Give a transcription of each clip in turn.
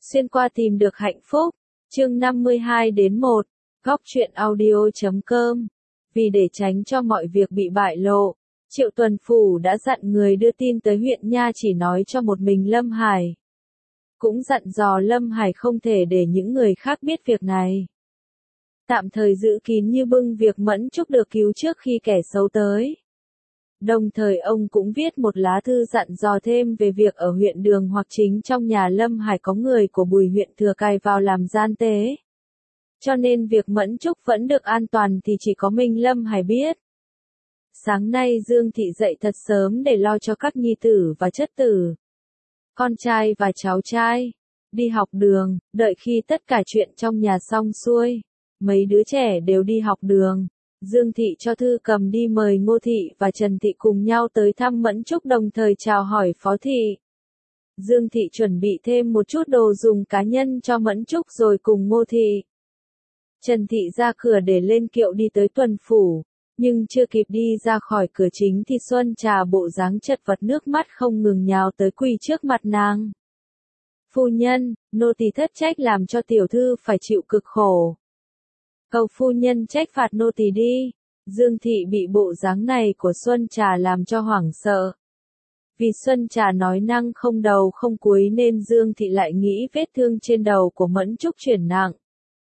Xuyên qua tìm được hạnh phúc. Chương 52-1. Góc truyện audio.com. Vì để tránh cho mọi việc bị bại lộ, Triệu Tuần Phủ đã dặn người đưa tin tới huyện Nha chỉ nói cho một mình Lâm Hải. Cũng dặn dò Lâm Hải không thể để những người khác biết việc này. Tạm thời giữ kín như bưng việc Mẫn Trúc được cứu trước khi kẻ xấu tới. Đồng thời ông cũng viết một lá thư dặn dò thêm về việc ở huyện Đường hoặc chính trong nhà Lâm Hải có người của Bùi huyện Thừa cài vào làm gian tế. Cho nên việc Mẫn Trúc vẫn được an toàn thì chỉ có mình Lâm Hải biết. Sáng nay Dương Thị dậy thật sớm để lo cho các nhi tử và chất tử, con trai và cháu trai, đi học đường. Đợi khi tất cả chuyện trong nhà xong xuôi, mấy đứa trẻ đều đi học đường, Dương Thị cho thư cầm đi mời Ngô Thị và Trần Thị cùng nhau tới thăm Mẫn Trúc, đồng thời chào hỏi Phó Thị. Dương Thị chuẩn bị thêm một chút đồ dùng cá nhân cho Mẫn Trúc rồi cùng Ngô Thị, Trần Thị ra cửa để lên kiệu đi tới Tuần Phủ, nhưng chưa kịp đi ra khỏi cửa chính thì Xuân Trà bộ dáng chật vật nước mắt không ngừng nhào tới quỳ trước mặt nàng. Phu nhân, nô tỳ thất trách làm cho tiểu thư phải chịu cực khổ. Cầu phu nhân trách phạt nô tỳ đi. Dương Thị bị bộ dáng này của Xuân Trà làm cho hoảng sợ. Vì Xuân Trà nói năng không đầu không cuối nên Dương Thị lại nghĩ vết thương trên đầu của Mẫn Trúc chuyển nặng.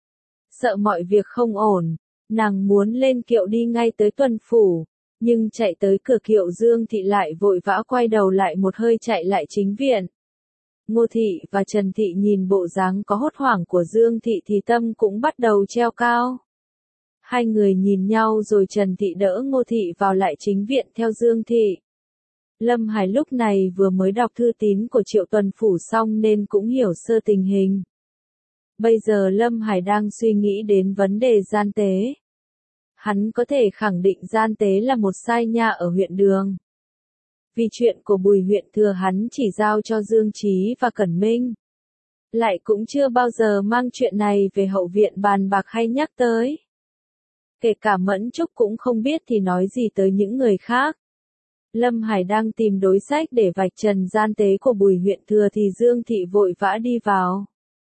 Sợ mọi việc không ổn, nàng muốn lên kiệu đi ngay tới Tuần Phủ, nhưng chạy tới cửa kiệu Dương Thị lại vội vã quay đầu lại một hơi chạy lại chính viện. Ngô Thị và Trần Thị nhìn bộ dáng có hốt hoảng của Dương Thị thì tâm cũng bắt đầu treo cao. Hai người nhìn nhau rồi Trần Thị đỡ Ngô Thị vào lại chính viện theo Dương Thị. Lâm Hải lúc này vừa mới đọc thư tín của Triệu Tuần Phủ xong nên cũng hiểu sơ tình hình. Bây giờ Lâm Hải đang suy nghĩ đến vấn đề gian tế. Hắn có thể khẳng định gian tế là một sai nha ở huyện Đường. Vì chuyện của Bùi huyện Thừa hắn chỉ giao cho Dương Trí và Cẩn Minh. Lại cũng chưa bao giờ mang chuyện này về hậu viện bàn bạc hay nhắc tới. Kể cả Mẫn Trúc cũng không biết thì nói gì tới những người khác. Lâm Hải đang tìm đối sách để vạch trần gian tế của Bùi huyện Thừa thì Dương Thị vội vã đi vào.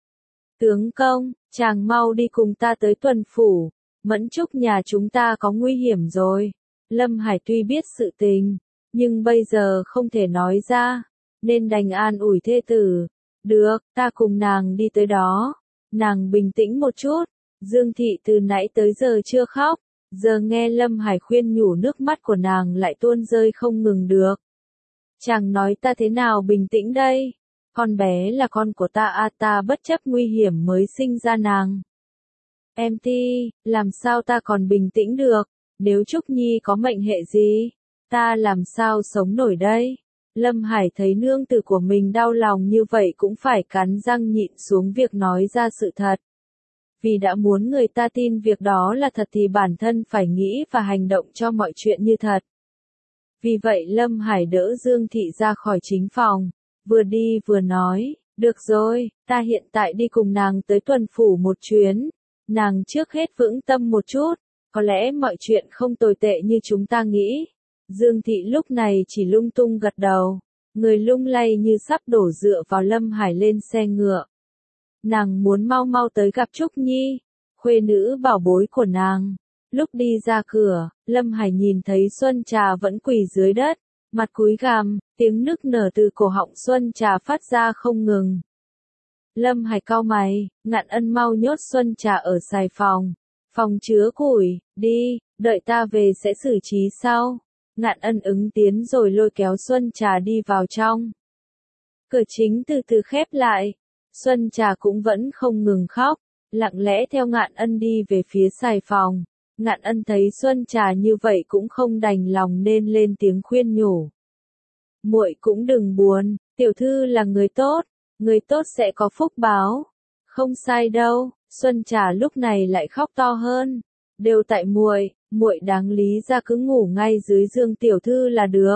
Tướng công, chàng mau đi cùng ta tới Tuần Phủ, Mẫn Trúc nhà chúng ta có nguy hiểm rồi. Lâm Hải tuy biết sự tình, nhưng bây giờ không thể nói ra, nên đành an ủi thê tử. Được, ta cùng nàng đi tới đó. Nàng bình tĩnh một chút. Dương Thị từ nãy tới giờ chưa khóc, giờ nghe Lâm Hải khuyên nhủ nước mắt của nàng lại tuôn rơi không ngừng được. Chàng nói ta thế nào bình tĩnh đây? Con bé là con của ta à, ta bất chấp nguy hiểm mới sinh ra nàng. Em Ti, làm sao ta còn bình tĩnh được? Nếu Trúc Nhi có mệnh hệ gì, ta làm sao sống nổi đây? Lâm Hải thấy nương tử của mình đau lòng như vậy cũng phải cắn răng nhịn xuống việc nói ra sự thật. Vì đã muốn người ta tin việc đó là thật thì bản thân phải nghĩ và hành động cho mọi chuyện như thật. Vì vậy Lâm Hải đỡ Dương Thị ra khỏi chính phòng, vừa đi vừa nói, được rồi, ta hiện tại đi cùng nàng tới Tuần Phủ một chuyến, nàng trước hết vững tâm một chút, có lẽ mọi chuyện không tồi tệ như chúng ta nghĩ. Dương Thị lúc này chỉ lung tung gật đầu, người lung lay như sắp đổ dựa vào Lâm Hải lên xe ngựa. Nàng muốn mau mau tới gặp Trúc Nhi, khuê nữ bảo bối của nàng. Lúc đi ra cửa, Lâm Hải nhìn thấy Xuân Trà vẫn quỳ dưới đất, mặt cúi gằm, tiếng nức nở từ cổ họng Xuân Trà phát ra không ngừng. Lâm Hải cau mày, Ngạn Ân mau nhốt Xuân Trà ở xài phòng, phòng chứa củi, đi, đợi ta về sẽ xử trí sau. Ngạn Ân ứng tiếng rồi lôi kéo Xuân Trà đi vào trong. Cửa chính từ từ khép lại. Xuân Trà cũng vẫn không ngừng khóc, lặng lẽ theo Ngạn Ân đi về phía xài phòng. Ngạn Ân thấy Xuân Trà như vậy cũng không đành lòng nên lên tiếng khuyên nhủ. Muội cũng đừng buồn, tiểu thư là người tốt sẽ có phúc báo. Không sai đâu. Xuân Trà lúc này lại khóc to hơn. Đều tại muội đáng lý ra cứ ngủ ngay dưới giường tiểu thư là được.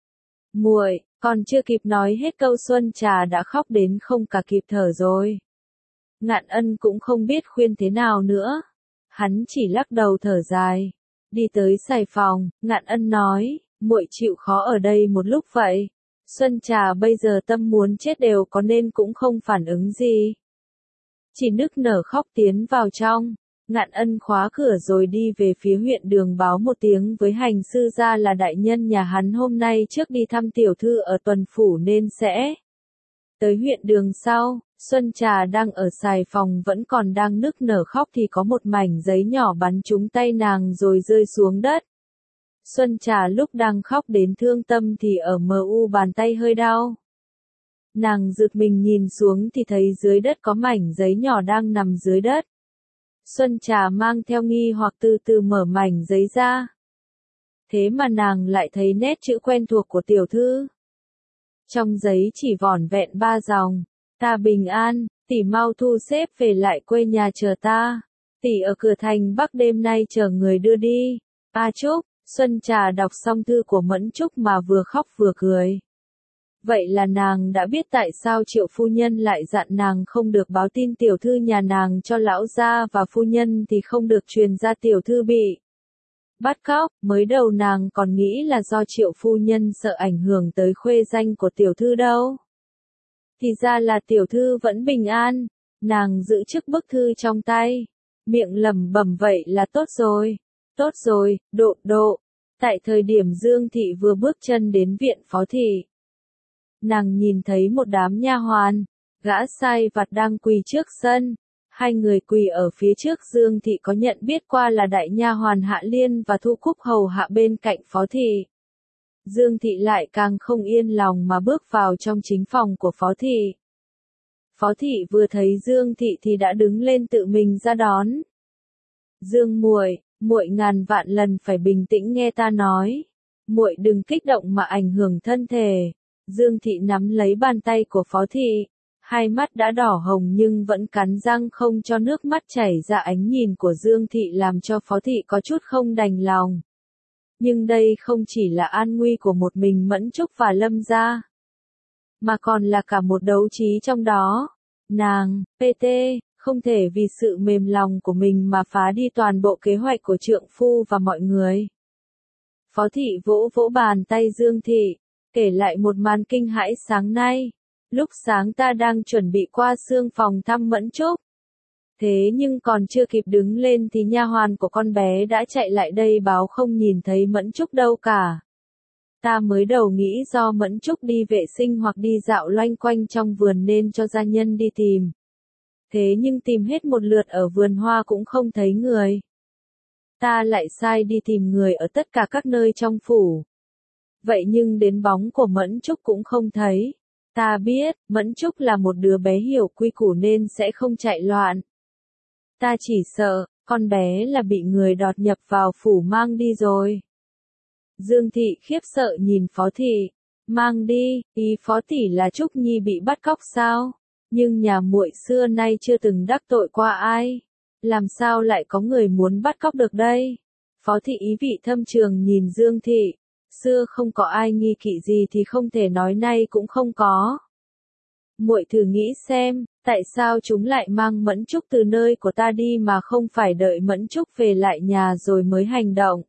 Muội, còn chưa kịp nói hết câu Xuân Trà đã khóc đến không cả kịp thở rồi. Ngạn Ân cũng không biết khuyên thế nào nữa. Hắn chỉ lắc đầu thở dài. Đi tới xài phòng, Ngạn Ân nói, muội chịu khó ở đây một lúc vậy. Xuân Trà bây giờ tâm muốn chết đều có nên cũng không phản ứng gì. Chỉ nức nở khóc tiến vào trong. Ngạn Ân khóa cửa rồi đi về phía huyện đường báo một tiếng với hành sư gia là đại nhân nhà hắn hôm nay trước đi thăm tiểu thư ở tuần phủ nên sẽ tới huyện đường sau. Xuân Trà đang ở xài phòng vẫn còn đang nức nở khóc thì có một mảnh giấy nhỏ bắn trúng tay nàng rồi rơi xuống đất. Xuân Trà lúc đang khóc đến thương tâm thì ở bàn tay hơi đau. Nàng giật mình nhìn xuống thì thấy dưới đất có mảnh giấy nhỏ đang nằm dưới đất. Xuân Trà mang theo nghi hoặc từ từ mở mảnh giấy ra. Thế mà nàng lại thấy nét chữ quen thuộc của tiểu thư. Trong giấy chỉ vỏn vẹn 3 dòng. Ta bình an, tỷ mau thu xếp về lại quê nhà chờ ta. Tỷ ở cửa thành Bắc đêm nay chờ người đưa đi. A Trúc. Xuân Trà đọc xong thư của Mẫn Trúc mà vừa khóc vừa cười. Vậy là nàng đã biết tại sao Triệu phu nhân lại dặn nàng không được báo tin tiểu thư nhà nàng cho lão gia và phu nhân thì không được truyền ra tiểu thư bị bắt cóc. Mới đầu nàng còn nghĩ là do Triệu phu nhân sợ ảnh hưởng tới khuê danh của tiểu thư đâu. Thì ra là tiểu thư vẫn bình an. Nàng giữ chiếc bức thư trong tay, miệng lẩm bẩm vậy là tốt rồi. Tốt rồi, độ. Tại thời điểm Dương Thị vừa bước chân đến viện Phó Thị, nàng nhìn thấy một đám nha hoàn, gã sai vặt đang quỳ trước sân. Hai người quỳ ở phía trước Dương Thị có nhận biết qua là đại nha hoàn Hạ Liên và Thu Cúc hầu hạ bên cạnh Phó Thị. Dương Thị lại càng không yên lòng mà bước vào trong chính phòng của Phó Thị. Phó Thị vừa thấy Dương Thị thì đã đứng lên tự mình ra đón. Dương muội, muội ngàn vạn lần phải bình tĩnh nghe ta nói. Muội đừng kích động mà ảnh hưởng thân thể. Dương Thị nắm lấy bàn tay của Phó Thị, hai mắt đã đỏ hồng nhưng vẫn cắn răng không cho nước mắt chảy ra. Ánh nhìn của Dương Thị làm cho Phó Thị có chút không đành lòng. Nhưng đây không chỉ là an nguy của một mình Mẫn Trúc và Lâm gia, mà còn là cả một đấu trí trong đó. Nàng, PT, không thể vì sự mềm lòng của mình mà phá đi toàn bộ kế hoạch của trượng phu và mọi người. Phó Thị vỗ vỗ bàn tay Dương Thị, kể lại một màn kinh hãi sáng nay. Lúc sáng ta đang chuẩn bị qua xương phòng thăm Mẫn Trúc. Thế nhưng còn chưa kịp đứng lên thì nha hoàn của con bé đã chạy lại đây báo không nhìn thấy Mẫn Trúc đâu cả. Ta mới đầu nghĩ do Mẫn Trúc đi vệ sinh hoặc đi dạo loanh quanh trong vườn nên cho gia nhân đi tìm. Thế nhưng tìm hết một lượt ở vườn hoa cũng không thấy người. Ta lại sai đi tìm người ở tất cả các nơi trong phủ. Vậy nhưng đến bóng của Mẫn Trúc cũng không thấy. Ta biết, Mẫn Trúc là một đứa bé hiểu quy củ nên sẽ không chạy loạn. Ta chỉ sợ, con bé là bị người đột nhập vào phủ mang đi rồi. Dương Thị khiếp sợ nhìn Phó Thị. Mang đi, ý Phó Thị là Trúc Nhi bị bắt cóc sao? Nhưng nhà muội xưa nay chưa từng đắc tội qua ai. Làm sao lại có người muốn bắt cóc được đây? Phó Thị ý vị thâm trường nhìn Dương Thị. Xưa không có ai nghi kỵ gì thì không thể nói nay cũng không có. Muội thử nghĩ xem, tại sao chúng lại mang Mẫn Trúc từ nơi của ta đi mà không phải đợi Mẫn Trúc về lại nhà rồi mới hành động.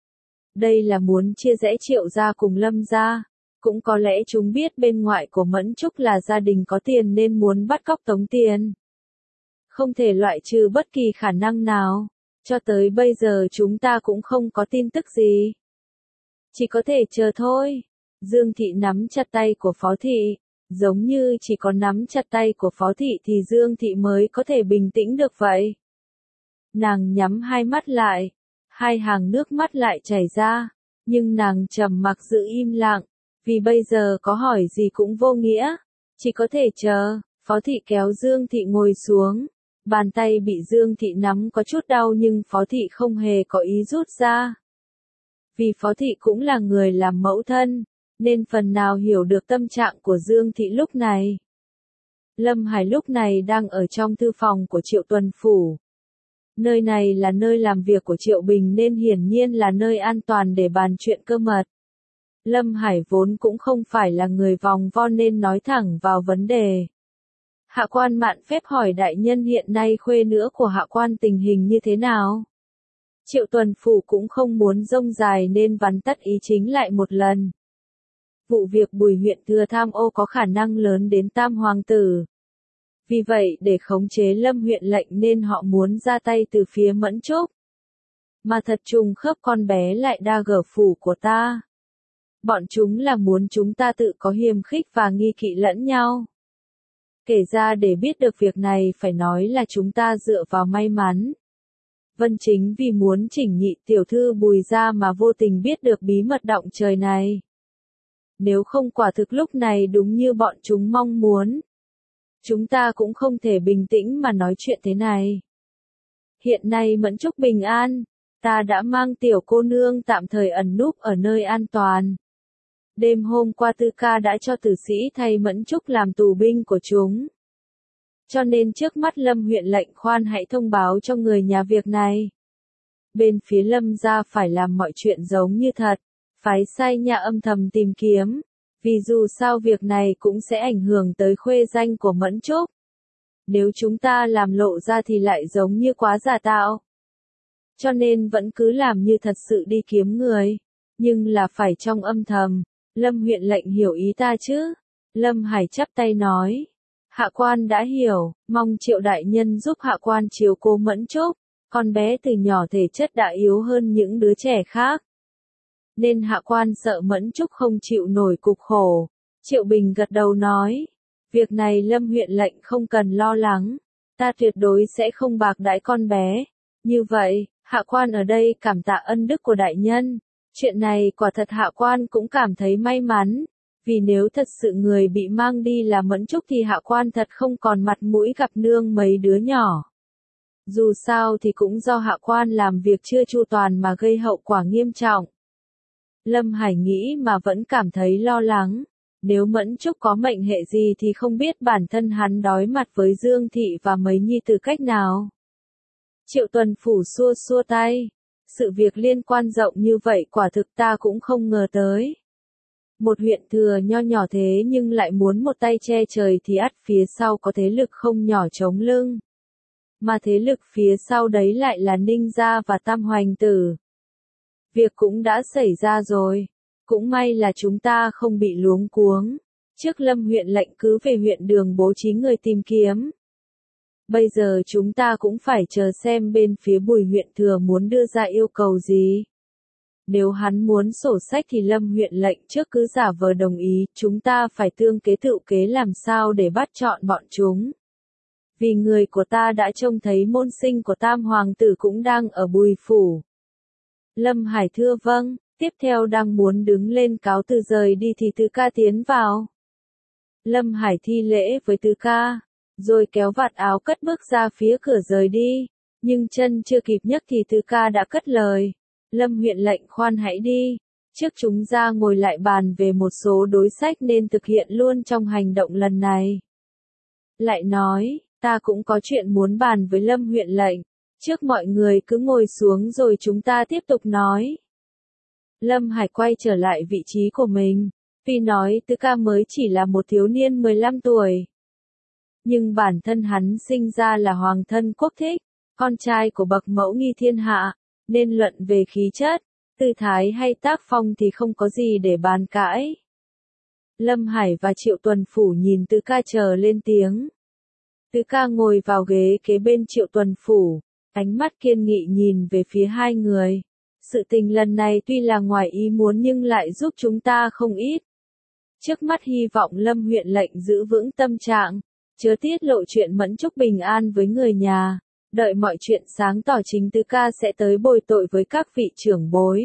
Đây là muốn chia rẽ Triệu gia cùng Lâm gia. Cũng có lẽ chúng biết bên ngoại của Mẫn Trúc là gia đình có tiền nên muốn bắt cóc tống tiền. Không thể loại trừ bất kỳ khả năng nào. Cho tới bây giờ chúng ta cũng không có tin tức gì. Chỉ có thể chờ thôi. Dương Thị nắm chặt tay của Phó Thị. Giống như chỉ có nắm chặt tay của Phó Thị thì Dương Thị mới có thể bình tĩnh được vậy. Nàng nhắm hai mắt lại. Hai hàng nước mắt lại chảy ra. Nhưng nàng trầm mặc giữ im lặng. Vì bây giờ có hỏi gì cũng vô nghĩa. Chỉ có thể chờ. Phó Thị kéo Dương Thị ngồi xuống. Bàn tay bị Dương Thị nắm có chút đau nhưng Phó Thị không hề có ý rút ra. Vì Phó Thị cũng là người làm mẫu thân, nên phần nào hiểu được tâm trạng của Dương Thị lúc này. Lâm Hải lúc này đang ở trong thư phòng của Triệu Tuần Phủ. Nơi này là nơi làm việc của Triệu Bình nên hiển nhiên là nơi an toàn để bàn chuyện cơ mật. Lâm Hải vốn cũng không phải là người vòng vo nên nói thẳng vào vấn đề. Hạ quan mạn phép hỏi đại nhân hiện nay khuê nữa của hạ quan tình hình như thế nào? Triệu Tuần Phủ cũng không muốn rông dài nên vắn tắt ý chính lại một lần. vụ việc Bùi huyện thừa tham ô có khả năng lớn đến tam hoàng tử. Vì vậy để khống chế Lâm huyện lệnh nên họ muốn ra tay từ phía Mẫn Trúc. Mà thật trùng khớp con bé lại đa gở phủ của ta. Bọn chúng là muốn chúng ta tự có hiềm khích và nghi kỵ lẫn nhau. Kể ra để biết được việc này phải nói là chúng ta dựa vào may mắn. Vân chính vì muốn chỉnh nhị tiểu thư Bùi ra mà vô tình biết được bí mật động trời này. Nếu không quả thực lúc này đúng như bọn chúng mong muốn. Chúng ta cũng không thể bình tĩnh mà nói chuyện thế này. Hiện nay Mẫn Trúc bình an, ta đã mang tiểu cô nương tạm thời ẩn núp ở nơi an toàn. Đêm hôm qua Tư Ca đã cho tử sĩ thay Mẫn Trúc làm tù binh của chúng. Cho nên trước mắt Lâm huyện lệnh khoan hãy thông báo cho người nhà việc này. Bên phía Lâm gia phải làm mọi chuyện giống như thật, phái sai nhà âm thầm tìm kiếm, vì dù sao việc này cũng sẽ ảnh hưởng tới khuê danh của Mẫn Trúc. Nếu chúng ta làm lộ ra thì lại giống như quá giả tạo. Cho nên vẫn cứ làm như thật sự đi kiếm người, nhưng là phải trong âm thầm. Lâm huyện lệnh hiểu ý ta chứ? Lâm Hải chắp tay nói. Hạ quan đã hiểu, mong Triệu đại nhân giúp hạ quan chiếu cố Mẫn Trúc, con bé từ nhỏ thể chất đã yếu hơn những đứa trẻ khác. Nên hạ quan sợ Mẫn Trúc không chịu nổi cục khổ. Triệu Bình gật đầu nói. Việc này Lâm huyện lệnh không cần lo lắng, ta tuyệt đối sẽ không bạc đãi con bé. Như vậy, hạ quan ở đây cảm tạ ân đức của đại nhân. Chuyện này quả thật hạ quan cũng cảm thấy may mắn, vì nếu thật sự người bị mang đi là Mẫn Trúc thì hạ quan thật không còn mặt mũi gặp nương mấy đứa nhỏ. Dù sao thì cũng do hạ quan làm việc chưa chu toàn mà gây hậu quả nghiêm trọng. Lâm Hải nghĩ mà vẫn cảm thấy lo lắng, nếu Mẫn Trúc có mệnh hệ gì thì không biết bản thân hắn đối mặt với Dương Thị và mấy nhi tử cách nào. Triệu Tuần Phủ xua xua tay. Sự việc liên quan rộng như vậy quả thực ta cũng không ngờ tới. Một huyện thừa nho nhỏ thế nhưng lại muốn một tay che trời thì ắt phía sau có thế lực không nhỏ chống lưng. Mà thế lực phía sau đấy lại là Ninh Gia và Tam Hoành Tử. Việc cũng đã xảy ra rồi. Cũng may là chúng ta không bị luống cuống. Trước Lâm huyện lệnh cứ về huyện đường bố trí người tìm kiếm. Bây giờ chúng ta cũng phải chờ xem bên phía Bùi huyện thừa muốn đưa ra yêu cầu gì. Nếu hắn muốn sổ sách thì Lâm huyện lệnh trước cứ giả vờ đồng ý, chúng ta phải tương kế tự kế làm sao để bắt chọn bọn chúng. Vì người của ta đã trông thấy môn sinh của Tam Hoàng tử cũng đang ở Bùi phủ. Lâm Hải thưa vâng, tiếp theo đang muốn đứng lên cáo từ rời đi thì Tư Ca tiến vào. Lâm Hải thi lễ với Tư Ca, rồi kéo vạt áo cất bước ra phía cửa rời đi, nhưng chân chưa kịp nhấc thì Tư Ca đã cất lời. Lâm huyện lệnh khoan hãy đi, trước chúng ra ngồi lại bàn về một số đối sách nên thực hiện luôn trong hành động lần này. Lại nói, ta cũng có chuyện muốn bàn với Lâm huyện lệnh, trước mọi người cứ ngồi xuống rồi chúng ta tiếp tục nói. Lâm Hải quay trở lại vị trí của mình, tuy nói Tư Ca mới chỉ là một thiếu niên 15 tuổi. Nhưng bản thân hắn sinh ra là hoàng thân quốc thích, con trai của bậc mẫu nghi thiên hạ, nên luận về khí chất, tư thái hay tác phong thì không có gì để bàn cãi. Lâm Hải và Triệu Tuần Phủ nhìn Tư Ca chờ lên tiếng. Tư Ca ngồi vào ghế kế bên Triệu Tuần Phủ, ánh mắt kiên nghị nhìn về phía hai người. Sự tình lần này tuy là ngoài ý muốn nhưng lại giúp chúng ta không ít. Trước mắt hy vọng Lâm huyện lệnh giữ vững tâm trạng, chớ tiết lộ chuyện Mẫn Trúc bình an với người nhà. Đợi mọi chuyện sáng tỏ chính Tư Ca sẽ tới bồi tội với các vị trưởng bối.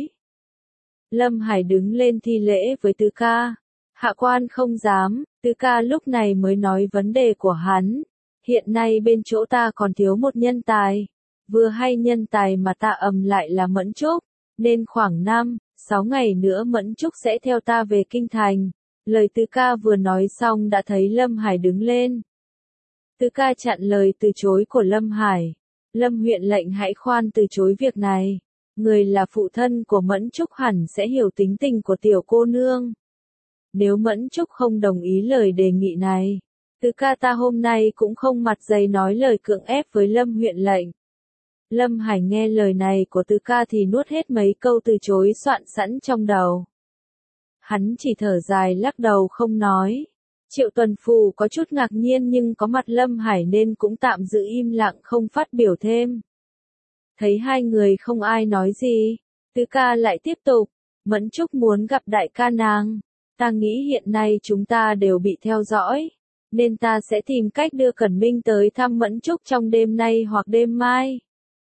Lâm Hải đứng lên thi lễ với Tư Ca. Hạ quan không dám, Tư Ca lúc này mới nói vấn đề của hắn. Hiện nay bên chỗ ta còn thiếu một nhân tài. Vừa hay nhân tài mà ta lại là Mẫn Trúc, nên khoảng 5-6 ngày nữa Mẫn Trúc sẽ theo ta về kinh thành. Lời Tư Ca vừa nói xong đã thấy Lâm Hải đứng lên. Tư Ca chặn lời từ chối của Lâm Hải. Lâm huyện lệnh hãy khoan từ chối việc này. Người là phụ thân của Mẫn Trúc hẳn sẽ hiểu tính tình của tiểu cô nương. Nếu Mẫn Trúc không đồng ý lời đề nghị này, Tư Ca ta hôm nay cũng không mặt dày nói lời cưỡng ép với Lâm huyện lệnh. Lâm Hải nghe lời này của Tư Ca thì nuốt hết mấy câu từ chối soạn sẵn trong đầu. Hắn chỉ thở dài lắc đầu không nói. Triệu Tuần Phù có chút ngạc nhiên nhưng có mặt Lâm Hải nên cũng tạm giữ im lặng không phát biểu thêm. Thấy hai người không ai nói gì, Tứ ca lại tiếp tục, Mẫn Trúc muốn gặp đại ca nàng. Ta nghĩ hiện nay chúng ta đều bị theo dõi, nên ta sẽ tìm cách đưa Cẩn Minh tới thăm Mẫn Trúc trong đêm nay hoặc đêm mai.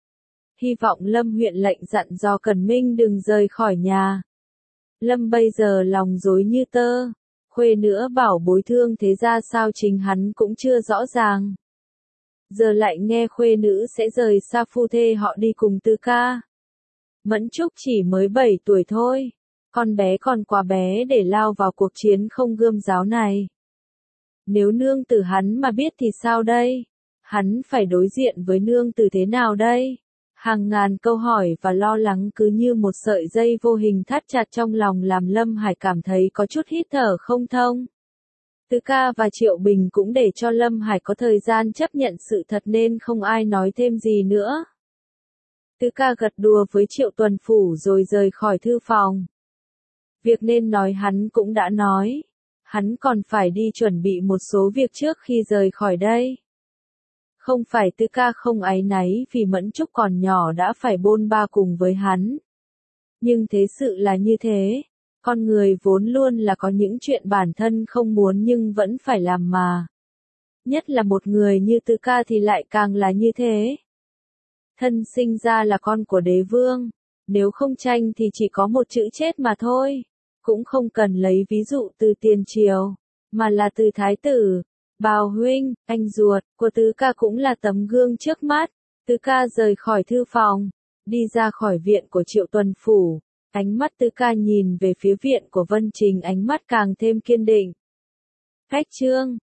Hy vọng Lâm huyện lệnh dặn dò Cẩn Minh đừng rời khỏi nhà. Lâm bây giờ lòng rối như tơ, khuê nữa bảo bối thương thế ra sao chính hắn cũng chưa rõ ràng. Giờ lại nghe khuê nữ sẽ rời xa phu thê họ đi cùng Tứ ca. Mẫn Trúc chỉ mới 7 tuổi thôi, con bé còn quá bé để lao vào cuộc chiến không gươm giáo này. Nếu nương tử hắn mà biết thì sao đây? Hắn phải đối diện với nương tử thế nào đây? Hàng ngàn câu hỏi và lo lắng cứ như một sợi dây vô hình thắt chặt trong lòng làm Lâm Hải cảm thấy có chút hít thở không thông. Tứ ca và Triệu Bình cũng để cho Lâm Hải có thời gian chấp nhận sự thật nên không ai nói thêm gì nữa. Tứ ca gật đùa với Triệu Tuần Phủ rồi rời khỏi thư phòng. Việc nên nói hắn cũng đã nói. Hắn còn phải đi chuẩn bị một số việc trước khi rời khỏi đây. Không phải Tứ ca không áy náy vì Mẫn Trúc còn nhỏ đã phải bôn ba cùng với hắn. Nhưng thế sự là như thế. Con người vốn luôn là có những chuyện bản thân không muốn nhưng vẫn phải làm mà. Nhất là một người như Tứ ca thì lại càng là như thế. Thân sinh ra là con của đế vương. Nếu không tranh thì chỉ có một chữ chết mà thôi. Cũng không cần lấy ví dụ từ tiền triều, mà là từ thái tử. Bào huynh, anh ruột của Tứ ca cũng là tấm gương trước mắt. Tứ ca rời khỏi thư phòng, đi ra khỏi viện của Triệu Tuần Phủ. Ánh mắt Tứ ca nhìn về phía viện của Vân Trình, ánh mắt càng thêm kiên định. Cách chương